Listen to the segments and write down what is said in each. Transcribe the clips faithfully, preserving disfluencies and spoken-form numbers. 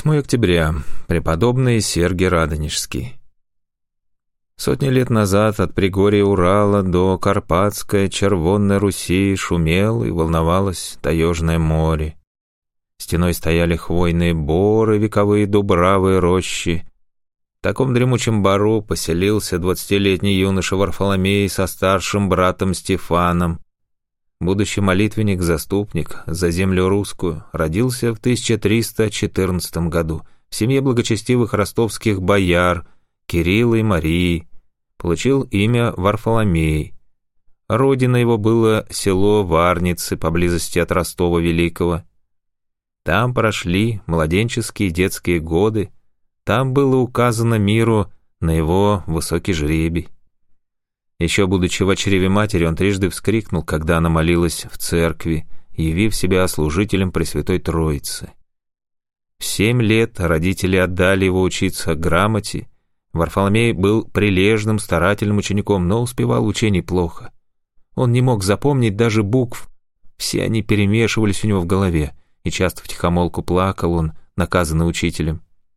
восьмое октября. Преподобный Сергий Радонежский. Сотни лет назад от предгорья Урала до Карпатской Червонной Руси шумел и волновалось таежное море. Стеной стояли хвойные боры, вековые дубравы и рощи. В таком дремучем бару поселился двадцатилетний юноша Варфоломей со старшим братом Стефаном. Будущий молитвенник-заступник за землю русскую родился в тысяча триста четырнадцатом году в семье благочестивых ростовских бояр Кирилла и Марии. Получил имя Варфоломей. Родина его было село Варницы поблизости от Ростова Великого. Там прошли младенческие и детские годы, там было указано миру на его высокий жребий. Еще будучи в чреве матери, он трижды вскрикнул, когда она молилась в церкви, явив себя служителем Пресвятой Троицы. В семь лет родители отдали его учиться грамоте. Варфоломей был прилежным, старательным учеником, но успевал в учении плохо. Он не мог запомнить даже букв, все они перемешивались у него в голове, и часто втихомолку плакал он, наказанный учителем.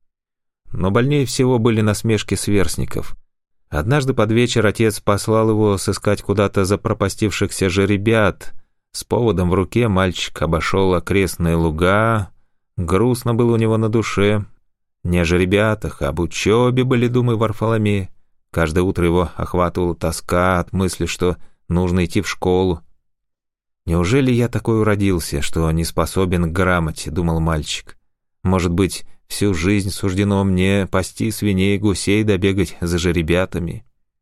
Но больнее всего были насмешки сверстников. Однажды под вечер отец послал его сыскать куда-то запропастившихся жеребят. С поводом в руке мальчик обошел окрестные луга. Грустно было у него на душе. Не о жеребятах, а об учебе были думы Варфоломея. Каждое утро его охватывала тоска от мысли, что нужно идти в школу. «Неужели я такой уродился, что не способен к грамоте?» — думал мальчик. «Может быть, всю жизнь суждено мне пасти свиней и гусей да бегать за жеребятами».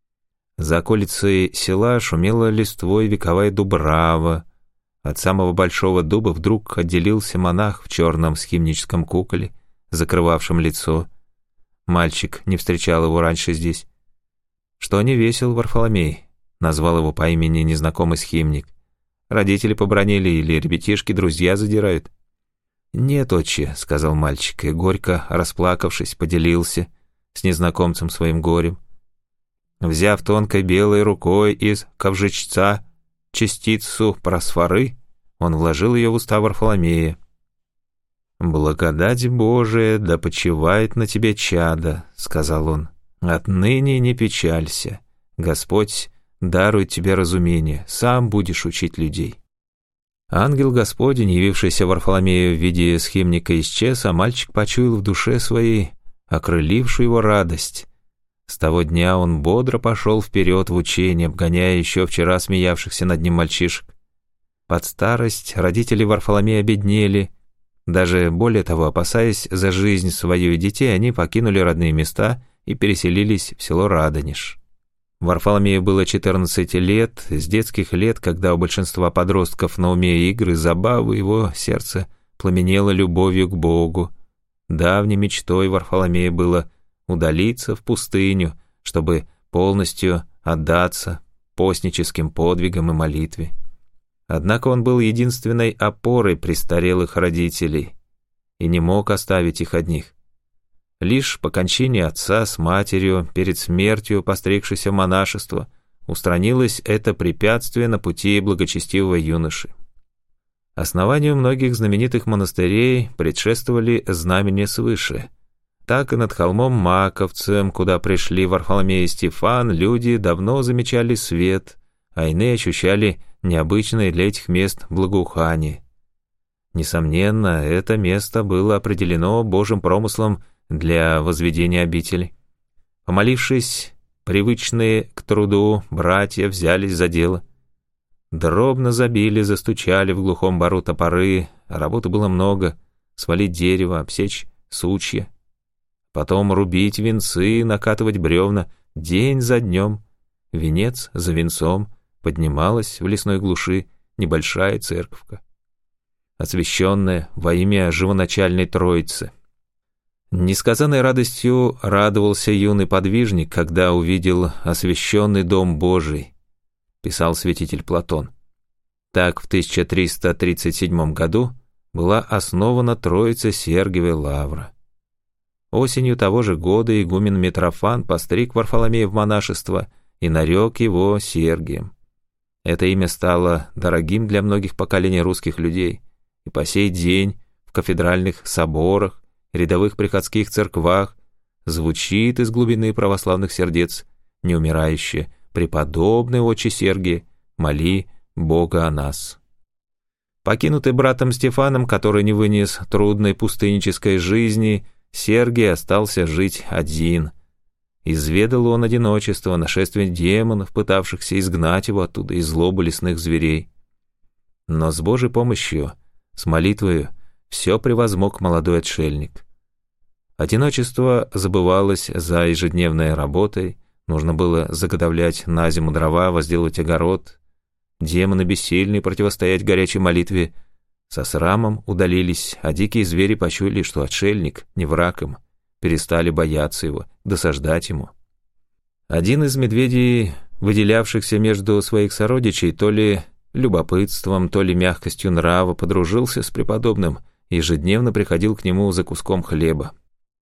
За околицей села шумела листвой вековая дубрава. От самого большого дуба вдруг отделился монах в черном схимническом куколе, закрывавшем лицо. Мальчик не встречал его раньше здесь. «Что не весел, Варфоломей?» — назвал его по имени незнакомый схимник. «Родители побранили или ребятишки друзья задирают?» «Нет, отче», — сказал мальчик, и, горько расплакавшись, поделился с незнакомцем своим горем. Взяв тонкой белой рукой из ковжечца частицу просфоры, он вложил ее в уста Варфоломея. «Благодать Божия да почивает на тебе, чадо», — сказал он. «Отныне не печалься. Господь дарует тебе разумение, сам будешь учить людей». Ангел Господень, явившийся Варфоломею в виде схимника, исчез, а мальчик почуял в душе своей окрылившую его радость. С того дня он бодро пошел вперед в учение, обгоняя еще вчера смеявшихся над ним мальчишек. Под старость родители Варфоломея обеднели. Даже более того, опасаясь за жизнь свою и детей, они покинули родные места и переселились в село Радонеж. Варфоломею было четырнадцать лет, с детских лет, когда у большинства подростков на уме игры, забавы, его сердце пламенело любовью к Богу. Давней мечтой Варфоломея было удалиться в пустыню, чтобы полностью отдаться постническим подвигам и молитве. Однако он был единственной опорой престарелых родителей и не мог оставить их одних. Лишь по кончине отца с матерью, перед смертью постригшейся в монашество, устранилось это препятствие на пути благочестивого юноши. Основанию многих знаменитых монастырей предшествовали знамения свыше. Так и над холмом Маковцем, куда пришли Варфоломей и Стефан, люди давно замечали свет, а иные ощущали необычное для этих мест благоухание. Несомненно, это место было определено Божьим промыслом для возведения обители. Помолившись, привычные к труду братья взялись за дело. Дробно забили, застучали в глухом бару топоры, работы было много: свалить дерево, обсечь сучья, потом рубить венцы, накатывать бревна. День за днем, венец за венцом, поднималась в лесной глуши небольшая церковка, освященная во имя живоначальной Троицы. Несказанной радостью радовался юный подвижник, когда увидел освященный дом Божий, писал святитель Платон. Так в тысяча триста тридцать седьмом году была основана Троица Сергиевой Лавра. Осенью того же года игумен Митрофан постриг Варфоломея в монашество и нарек его Сергием. Это имя стало дорогим для многих поколений русских людей, и по сей день в кафедральных соборах рядовых приходских церквах звучит из глубины православных сердец неумирающее: «Преподобный отче Сергий, моли Бога о нас». Покинутый братом Стефаном, который не вынес трудной пустыннической жизни, Сергий остался жить один. Изведал он одиночество, нашествие демонов, пытавшихся изгнать его оттуда из злобы лесных зверей. Но с Божьей помощью, с молитвою, все превозмог молодой отшельник. Одиночество забывалось за ежедневной работой, нужно было заготовлять на зиму дрова, возделывать огород. Демоны бессильные противостоять горячей молитве со срамом удалились, а дикие звери почуяли, что отшельник не враг им, перестали бояться его, досаждать ему. Один из медведей, выделявшихся между своих сородичей, то ли любопытством, то ли мягкостью нрава, подружился с преподобным и ежедневно приходил к нему за куском хлеба.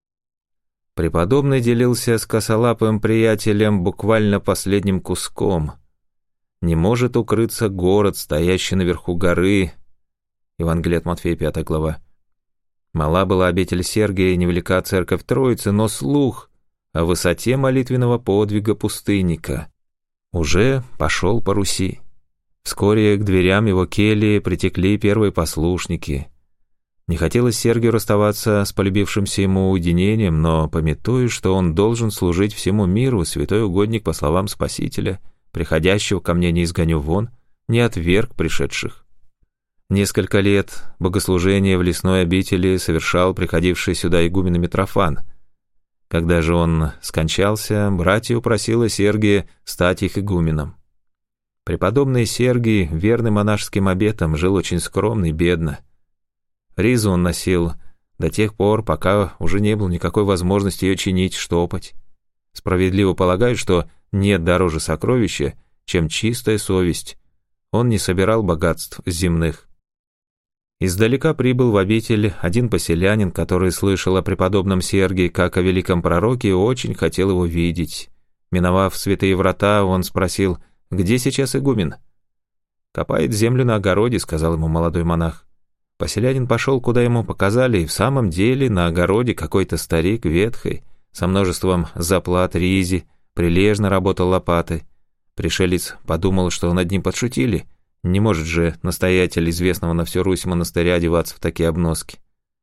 Преподобный делился с косолапым приятелем буквально последним куском. Не может укрыться город, стоящий наверху горы. Евангелие от Матфея, пятая глава. Мала была обитель Сергия и невелика церковь Троицы, но слух о высоте молитвенного подвига пустынника уже пошел по Руси. Вскоре к дверям его кельи притекли первые послушники. Не хотелось Сергию расставаться с полюбившимся ему уединением, но, памятуя, что он должен служить всему миру, святой угодник, по словам Спасителя, приходящего ко мне не изгоню вон, не отверг пришедших. Несколько лет богослужения в лесной обители совершал приходивший сюда игумен Митрофан. Когда же он скончался, братья упросило Сергия стать их игуменом. Преподобный Сергий, верный монашеским обетам, жил очень скромно и бедно. Ризу он носил до тех пор, пока уже не было никакой возможности ее чинить, штопать. Справедливо полагают, что нет дороже сокровища, чем чистая совесть. Он не собирал богатств земных. Издалека прибыл в обитель один поселянин, который слышал о преподобном Сергии как о великом пророке и очень хотел его видеть. Миновав святые врата, он спросил: «Где сейчас игумен?» «Копает землю на огороде», — сказал ему молодой монах. Поселянин пошел, куда ему показали, и в самом деле на огороде какой-то старик ветхий, со множеством заплат ризи, прилежно работал лопатой. Пришелец подумал, что над ним подшутили. Не может же настоятель известного на всю Русь монастыря одеваться в такие обноски.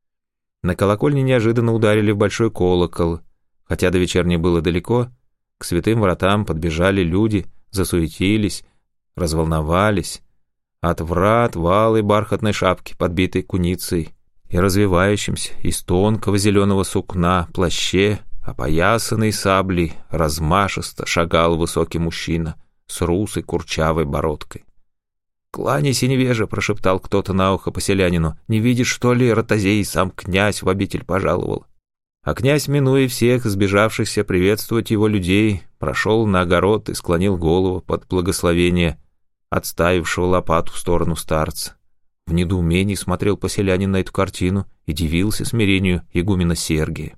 На колокольне неожиданно ударили в большой колокол. Хотя до вечерней было далеко, к святым вратам подбежали люди, засуетились, разволновались. От врат в алой бархатной шапке, подбитой куницей, и развивающимся из тонкого зеленого сукна плаще, опоясанный саблей, размашисто шагал высокий мужчина с русой курчавой бородкой. «Кланяйся, невежа!» — прошептал кто-то на ухо поселянину. «Не видишь, что ли, ротозей, сам князь в обитель пожаловал?» А князь, минуя всех сбежавшихся приветствовать его людей, прошел на огород и склонил голову под благословение отставившего лопату в сторону старца. В недоумении смотрел поселянин на эту картину и дивился смирению игумена Сергия.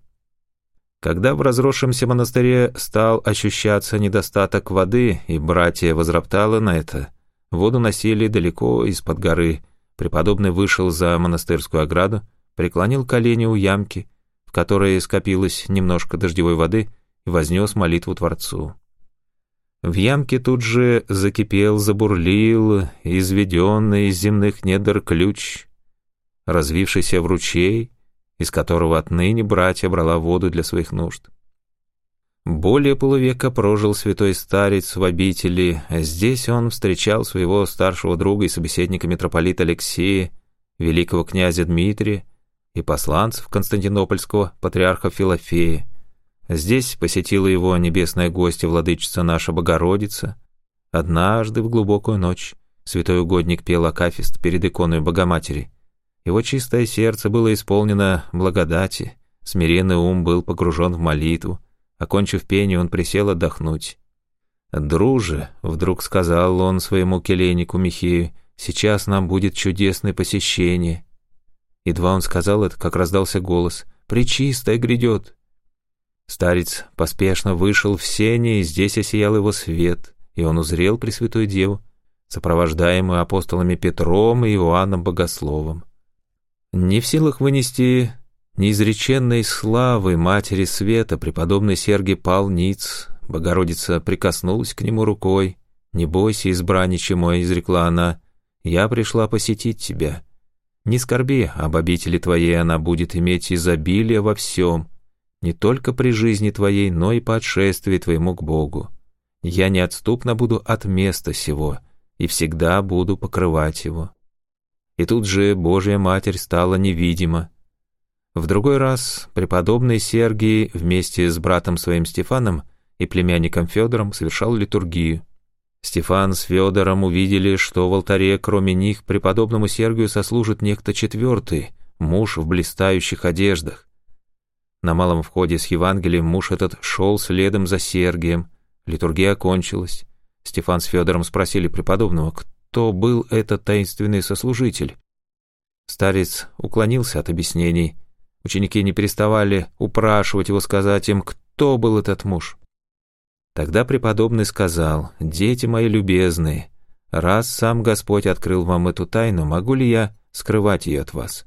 Когда в разросшемся монастыре стал ощущаться недостаток воды, и братья возроптало на это, воду носили далеко из-под горы, преподобный вышел за монастырскую ограду, преклонил колени у ямки, в которой скопилось немножко дождевой воды, и вознес молитву Творцу. В ямке тут же закипел, забурлил изведенный из земных недр ключ, развившийся в ручей, из которого отныне братья брала воду для своих нужд. Более полувека прожил святой старец в обители, а здесь он встречал своего старшего друга и собеседника митрополита Алексея, великого князя Дмитрия и посланцев константинопольского патриарха Филофея. Здесь посетила его небесная гостья, владычица наша Богородица. Однажды в глубокую ночь святой угодник пел акафист перед иконой Богоматери. Его чистое сердце было исполнено благодати, смиренный ум был погружен в молитву. Окончив пение, он присел отдохнуть. «Друже», — вдруг сказал он своему келейнику Михею, — «сейчас нам будет чудесное посещение». Едва он сказал это, как раздался голос: «Пречистая грядет». Старец поспешно вышел в сени, и здесь осиял его свет, и он узрел Пресвятую Деву, сопровождаемую апостолами Петром и Иоанном Богословом. Не в силах вынести неизреченной славы Матери Света, преподобный Сергий пал ниц. Богородица прикоснулась к нему рукой. «Не бойся, избранниче мой», — изрекла она, — «я пришла посетить тебя. Не скорби, об обители твоей она будет иметь изобилие во всем, не только при жизни твоей, но и по отшествии твоему к Богу. Я неотступно буду от места сего и всегда буду покрывать его». И тут же Божья Матерь стала невидима. В другой раз преподобный Сергий вместе с братом своим Стефаном и племянником Федором совершал литургию. Стефан с Федором увидели, что в алтаре, кроме них, преподобному Сергию сослужит некто четвертый, муж в блистающих одеждах. На малом входе с Евангелием муж этот шел следом за Сергием. Литургия окончилась. Стефан с Федором спросили преподобного, кто был этот таинственный сослужитель. Старец уклонился от объяснений. Ученики не переставали упрашивать его сказать им, кто был этот муж. Тогда преподобный сказал: «Дети мои любезные, раз сам Господь открыл вам эту тайну, могу ли я скрывать ее от вас?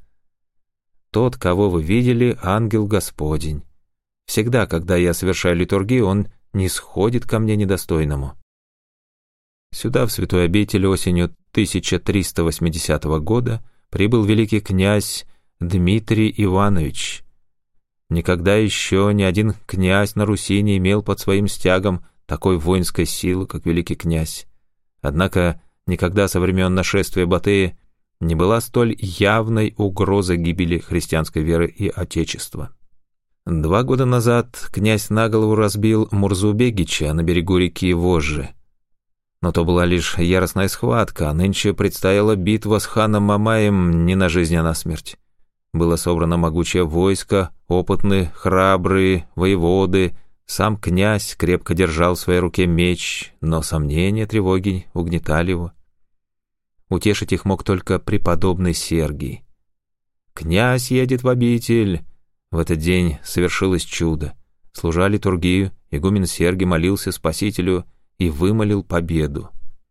Тот, кого вы видели, ангел Господень. Всегда, когда я совершаю литургию, он не сходит ко мне недостойному». Сюда, в святой обитель, осенью тысяча триста восьмидесятого года прибыл великий князь Дмитрий Иванович. Никогда еще ни один князь на Руси не имел под своим стягом такой воинской силы, как великий князь. Однако никогда со времен нашествия Батыя не была столь явной угроза гибели христианской веры и отечества. Два года назад князь на голову разбил Мурзу-бегича на берегу реки Вожжи. Но то была лишь яростная схватка, а нынче предстояла битва с ханом Мамаем не на жизнь, а на смерть. Было собрано могучее войско, опытные, храбрые, воеводы. Сам князь крепко держал в своей руке меч, но сомнения, тревоги угнетали его. Утешить их мог только преподобный Сергий. «Князь едет в обитель!» В этот день совершилось чудо. Служа литургию, игумен Сергий молился Спасителю и вымолил победу.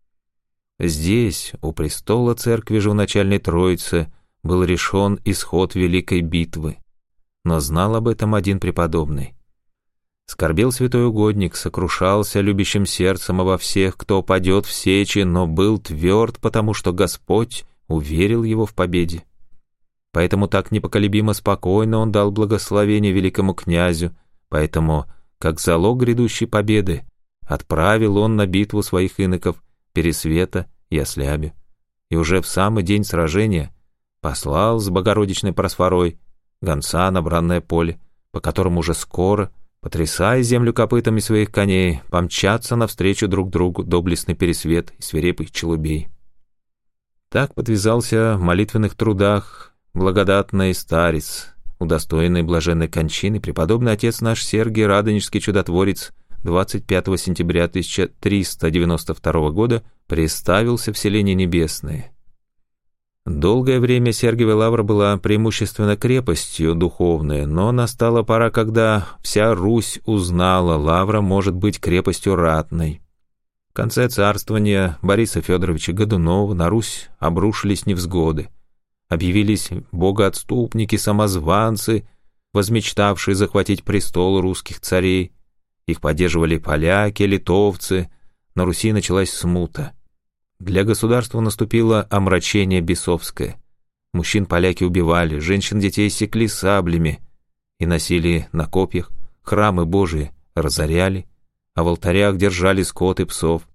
Здесь, у престола церкви Живоначальной Троицы, был решен исход великой битвы. Но знал об этом один преподобный. Скорбел святой угодник, сокрушался любящим сердцем обо всех, кто падет в сечи, но был тверд, потому что Господь уверил его в победе. Поэтому так непоколебимо спокойно он дал благословение великому князю, поэтому, как залог грядущей победы, отправил он на битву своих иноков Пересвета и Ослябе. И уже в самый день сражения послал с Богородичной Просфорой гонца на бранное поле, по которому уже скоро, потрясая землю копытами своих коней, помчатся навстречу друг другу доблестный Пересвет и свирепый Челубей. Так подвязался в молитвенных трудах благодатный старец, удостоенный блаженной кончины, преподобный отец наш Сергий Радонежский чудотворец, двадцать пятого сентября тысяча триста девяносто второго года приставился в селение Небесное. Долгое время Сергиева лавра была преимущественно крепостью духовной, но настала пора, когда вся Русь узнала, лавра может быть крепостью ратной. В конце царствования Бориса Федоровича Годунова на Русь обрушились невзгоды. Объявились богоотступники, самозванцы, возмечтавшие захватить престол русских царей. Их поддерживали поляки, литовцы. На Руси началась смута. Для государства наступило омрачение бесовское. Мужчин поляки убивали, женщин детей секли саблями и носили на копьях, храмы Божии разоряли, а в алтарях держали скот и псов.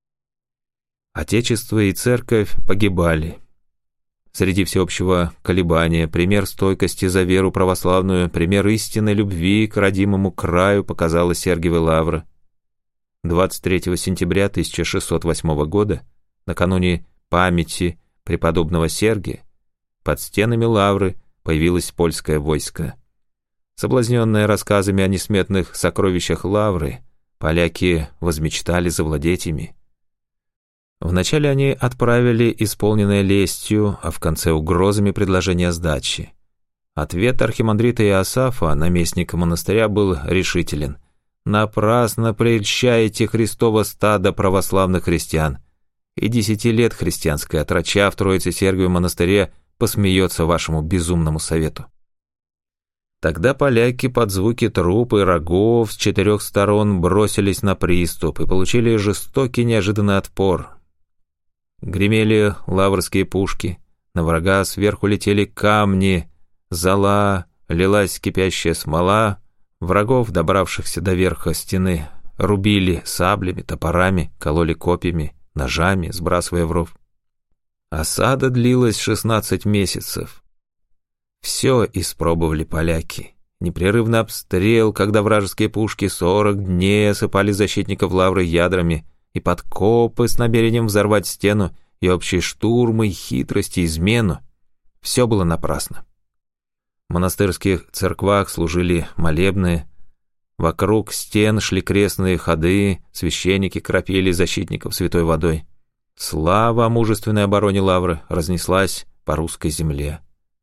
Отечество и церковь погибали. Среди всеобщего колебания пример стойкости за веру православную, пример истинной любви к родимому краю показала Сергиева лавра. двадцать третьего сентября тысяча шестьсот восьмого года, накануне памяти преподобного Сергия, под стенами лавры появилось польское войско. Соблазненные рассказами о несметных сокровищах лавры, поляки возмечтали завладеть ими. Вначале они отправили исполненное лестью, а в конце угрозами предложение сдачи. Ответ архимандрита Иосафа, наместника монастыря, был решителен. «Напрасно прельщаете Христово стадо православных христиан, и десяти лет христианское отроча в Троице Сергиевом монастыре посмеется вашему безумному совету». Тогда поляки под звуки труп и рогов с четырех сторон бросились на приступ и получили жестокий неожиданный отпор. Гремели лаврские пушки, на врага сверху летели камни, зола, лилась кипящая смола, врагов, добравшихся до верха стены, рубили саблями, топорами, кололи копьями, ножами, сбрасывая в ров. Осада длилась шестнадцать месяцев. Все испробовали поляки. Непрерывный обстрел, когда вражеские пушки сорок дней осыпали защитников Лавры ядрами, и подкопы с намерением взорвать стену, и общие штурмы, и хитрости, и измену. Все было напрасно. В монастырских церквах служили молебны, вокруг стен шли крестные ходы, священники кропили защитников святой водой. Слава о мужественной обороне Лавры разнеслась по русской земле.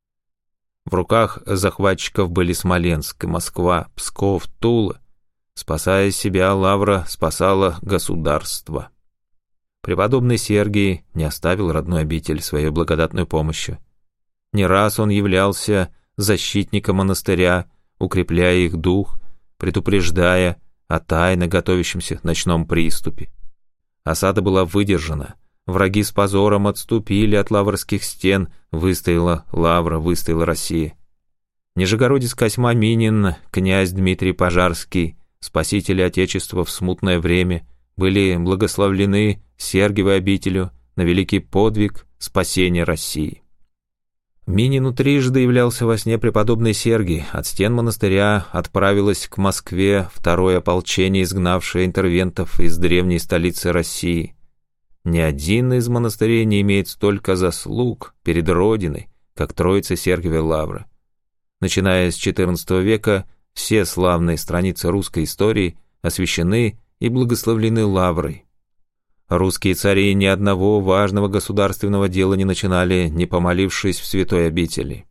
В руках захватчиков были Смоленск, Москва, Псков, Тула. Спасая себя, Лавра спасала государство. Преподобный Сергий не оставил родной обитель своей благодатной помощью. Не раз он являлся защитником монастыря, укрепляя их дух, предупреждая о тайно готовящемся ночном приступе. Осада была выдержана. Враги с позором отступили от лаврских стен, выстояла Лавра, выстояла Россия. Нижегородец Косьма Минин, князь Дмитрий Пожарский, спасители Отечества в смутное время, были благословлены Сергиевой обителью на великий подвиг спасения России. Минину трижды являлся во сне преподобный Сергий. От стен монастыря отправилось к Москве второе ополчение, изгнавшее интервентов из древней столицы России. Ни один из монастырей не имеет столько заслуг перед Родиной, как Троица Сергиевой Лавры. Начиная с четырнадцатого века, все славные страницы русской истории освящены и благословлены Лаврой. Русские цари ни одного важного государственного дела не начинали, не помолившись в святой обители.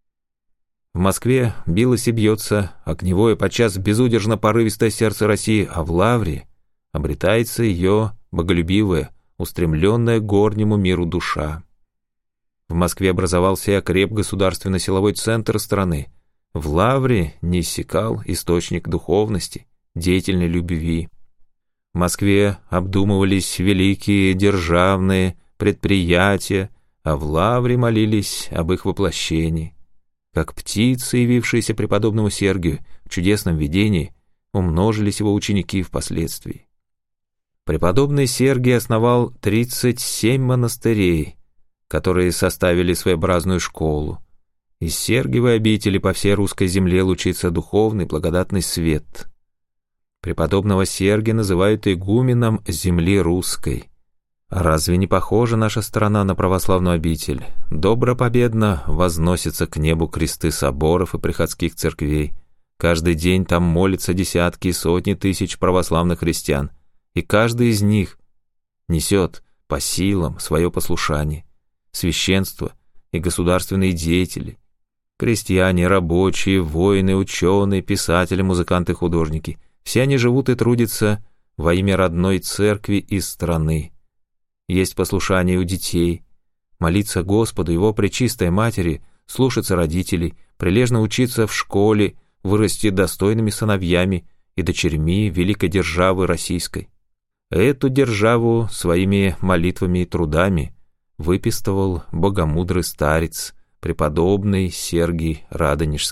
В Москве билось и бьется огневое, подчас безудержно порывистое сердце России, а в Лавре обретается ее боголюбивая, устремленная к горнему миру душа. В Москве образовался и окреп государственно-силовой центр страны. В Лавре не иссякал источник духовности, деятельной любви. В Москве обдумывались великие державные предприятия, а в Лавре молились об их воплощении. Как птицы, явившиеся преподобному Сергию в чудесном видении, умножились его ученики впоследствии. Преподобный Сергий основал тридцать семь монастырей, которые составили своеобразную школу. Из Сергиевой обители по всей русской земле лучится духовный благодатный свет. Преподобного Сергия называют игуменом земли русской. А разве не похожа наша страна на православную обитель? Добро-победно возносятся к небу кресты соборов и приходских церквей. Каждый день там молятся десятки и сотни тысяч православных христиан, и каждый из них несет по силам свое послушание. Священство и государственные деятели, крестьяне, рабочие, воины, ученые, писатели, музыканты, художники — все они живут и трудятся во имя родной церкви и страны. Есть послушание у детей, молиться Господу, Его Пречистой Матери, слушаться родителей, прилежно учиться в школе, вырасти достойными сыновьями и дочерьми великой державы российской. Эту державу своими молитвами и трудами выпистывал богомудрый старец, преподобный Сергий Радонежский.